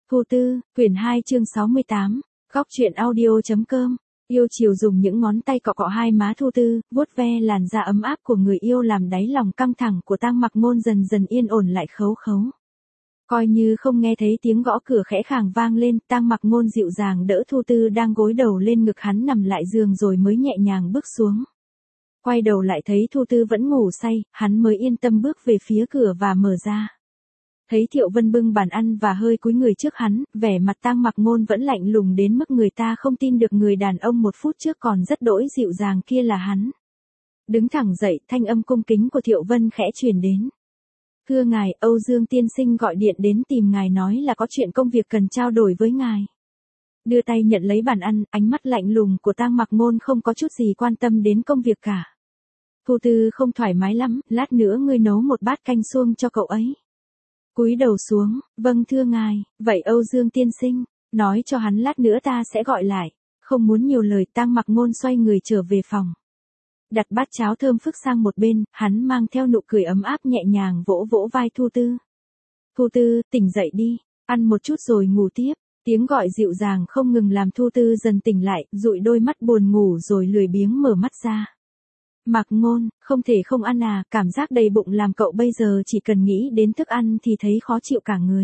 Thu Tư, quyển 2 chương 68, góc truyện audio.com. Yêu chiều dùng những ngón tay cọ cọ hai má Thu Tư, vuốt ve làn da ấm áp của người yêu làm đáy lòng căng thẳng của Tang Mặc Ngôn dần dần yên ổn lại khấu khấu. Coi như không nghe thấy tiếng gõ cửa khẽ khàng vang lên, Tang Mặc Ngôn dịu dàng đỡ Thu Tư đang gối đầu lên ngực hắn nằm lại giường rồi mới nhẹ nhàng bước xuống. Quay đầu lại thấy Thu Tư vẫn ngủ say, hắn mới yên tâm bước về phía cửa và mở ra. Thấy Thiệu Vân bưng bàn ăn và hơi cúi người trước hắn, vẻ mặt Tang Mặc Ngôn vẫn lạnh lùng đến mức người ta không tin được người đàn ông một phút trước còn rất đỗi dịu dàng kia là hắn. Đứng thẳng dậy, thanh âm cung kính của Thiệu Vân khẽ truyền đến. Thưa ngài, Âu Dương tiên sinh gọi điện đến tìm ngài nói là có chuyện công việc cần trao đổi với ngài. Đưa tay nhận lấy bàn ăn, ánh mắt lạnh lùng của Tang Mặc Ngôn không có chút gì quan tâm đến công việc cả. Thu Tư không thoải mái lắm, lát nữa ngươi nấu một bát canh suông cho cậu ấy. Cúi đầu xuống, vâng thưa ngài, vậy Âu Dương tiên sinh, nói cho hắn lát nữa ta sẽ gọi lại. Không muốn nhiều lời, Tang Mặc Ngôn xoay người trở về phòng. Đặt bát cháo thơm phức sang một bên, hắn mang theo nụ cười ấm áp nhẹ nhàng vỗ vỗ vai Thu Tư. Thu Tư, tỉnh dậy đi, ăn một chút rồi ngủ tiếp. Tiếng gọi dịu dàng không ngừng làm Thu Tư dần tỉnh lại, dụi đôi mắt buồn ngủ rồi lười biếng mở mắt ra. Mặc Ngôn, không thể không ăn à, cảm giác đầy bụng làm cậu bây giờ chỉ cần nghĩ đến thức ăn thì thấy khó chịu cả người.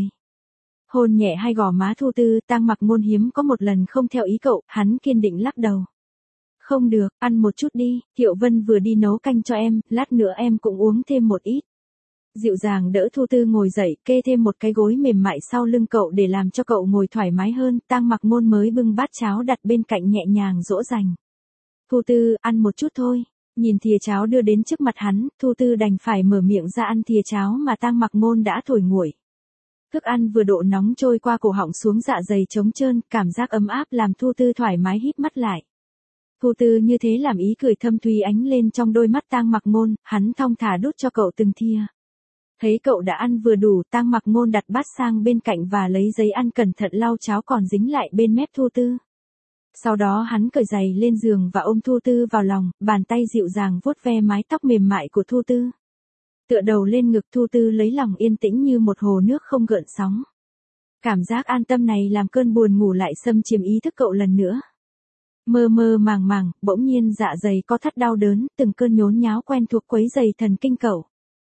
Hôn nhẹ hai gò má Thu Tư, Tang Mặc Ngôn hiếm có một lần không theo ý cậu, hắn kiên định lắc đầu. Không được, ăn một chút đi, Thiệu Vân vừa đi nấu canh cho em, lát nữa em cũng uống thêm một ít. Dịu dàng đỡ Thu Tư ngồi dậy, kê thêm một cái gối mềm mại sau lưng cậu để làm cho cậu ngồi thoải mái hơn, Tang Mặc Ngôn mới bưng bát cháo đặt bên cạnh nhẹ nhàng dỗ dành. Thu Tư, ăn một chút thôi. Nhìn thìa cháo đưa đến trước mặt hắn, Thu Tư đành phải mở miệng ra ăn thìa cháo mà Tang Mặc Ngôn đã thổi nguội. Thức ăn vừa độ nóng trôi qua cổ họng xuống dạ dày trống trơn, cảm giác ấm áp làm Thu Tư thoải mái híp mắt lại. Thu Tư như thế làm ý cười thâm thúy ánh lên trong đôi mắt Tang Mặc Ngôn, hắn thong thả đút cho cậu từng thìa. Thấy cậu đã ăn vừa đủ, Tang Mặc Ngôn đặt bát sang bên cạnh và lấy giấy ăn cẩn thận lau cháo còn dính lại bên mép Thu Tư. Sau đó hắn cởi giày lên giường và ôm Thu Tư vào lòng, bàn tay dịu dàng vuốt ve mái tóc mềm mại của Thu Tư. Tựa đầu lên ngực Thu Tư lấy lòng yên tĩnh như một hồ nước không gợn sóng. Cảm giác an tâm này làm cơn buồn ngủ lại xâm chiếm ý thức cậu lần nữa. Mơ mơ màng màng, bỗng nhiên dạ dày có thắt đau đớn, từng cơn nhốn nháo quen thuộc quấy dày thần kinh cậu.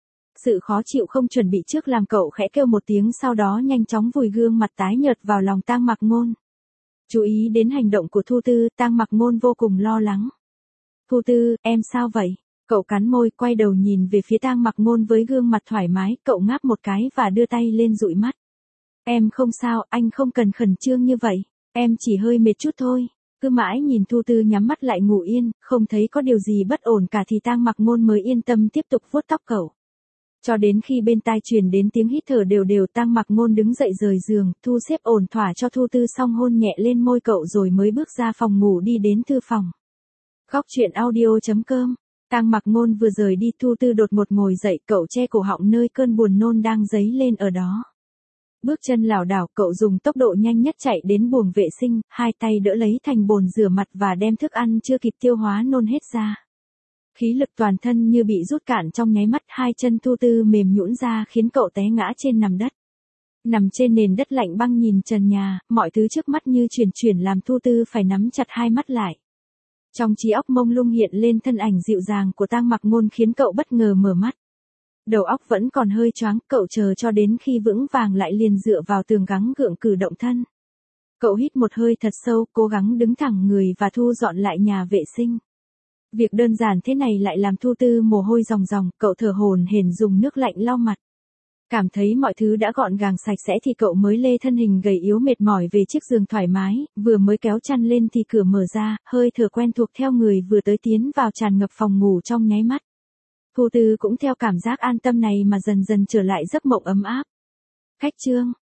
Sự khó chịu không chuẩn bị trước làm cậu khẽ kêu một tiếng sau đó nhanh chóng vùi gương mặt tái nhợt vào lòng Tang Mặc Ngôn. Chú ý đến hành động của Thu Tư, Tang Mặc Ngôn vô cùng lo lắng. Thu Tư, em sao vậy? Cậu cắn môi quay đầu nhìn về phía Tang Mặc Ngôn với gương mặt thoải mái, cậu ngáp một cái và đưa tay lên dụi mắt. Em không sao, anh không cần khẩn trương như vậy, em chỉ hơi mệt chút thôi. Cứ mãi nhìn Thu Tư nhắm mắt lại ngủ yên, không thấy có điều gì bất ổn cả thì Tang Mặc Ngôn mới yên tâm tiếp tục vuốt tóc cậu. Cho đến khi bên tai truyền đến tiếng hít thở đều đều, Tang Mặc Ngôn đứng dậy rời giường, thu xếp ổn thỏa cho Thu Tư xong hôn nhẹ lên môi cậu rồi mới bước ra phòng ngủ đi đến thư phòng. Góc truyện audio.com. Tang Mặc Ngôn vừa rời đi, Thu Tư đột ngột ngồi dậy, cậu che cổ họng nơi cơn buồn nôn đang dấy lên ở đó. Bước chân lảo đảo, cậu dùng tốc độ nhanh nhất chạy đến buồng vệ sinh, hai tay đỡ lấy thành bồn rửa mặt và đem thức ăn chưa kịp tiêu hóa nôn hết ra. Khí lực toàn thân như bị rút cạn trong nháy mắt, hai chân Thu Tư mềm nhũn ra khiến cậu té ngã trên nằm đất. Nằm trên nền đất lạnh băng nhìn trần nhà, mọi thứ trước mắt như chuyển làm Thu Tư phải nắm chặt hai mắt lại. Trong trí óc mông lung hiện lên thân ảnh dịu dàng của Tang Mặc Ngôn khiến cậu bất ngờ mở mắt. Đầu óc vẫn còn hơi choáng, cậu chờ cho đến khi vững vàng lại liền dựa vào tường gắng gượng cử động thân. Cậu hít một hơi thật sâu, cố gắng đứng thẳng người và thu dọn lại nhà vệ sinh. Việc đơn giản thế này lại làm Thu Tư mồ hôi ròng ròng, cậu thở hổn hển dùng nước lạnh lau mặt. Cảm thấy mọi thứ đã gọn gàng sạch sẽ thì cậu mới lê thân hình gầy yếu mệt mỏi về chiếc giường thoải mái, vừa mới kéo chăn lên thì cửa mở ra, hơi thở quen thuộc theo người vừa tới tiến vào tràn ngập phòng ngủ trong nháy mắt. Thu Tư cũng theo cảm giác an tâm này mà dần dần trở lại giấc mộng ấm áp. Khách trương,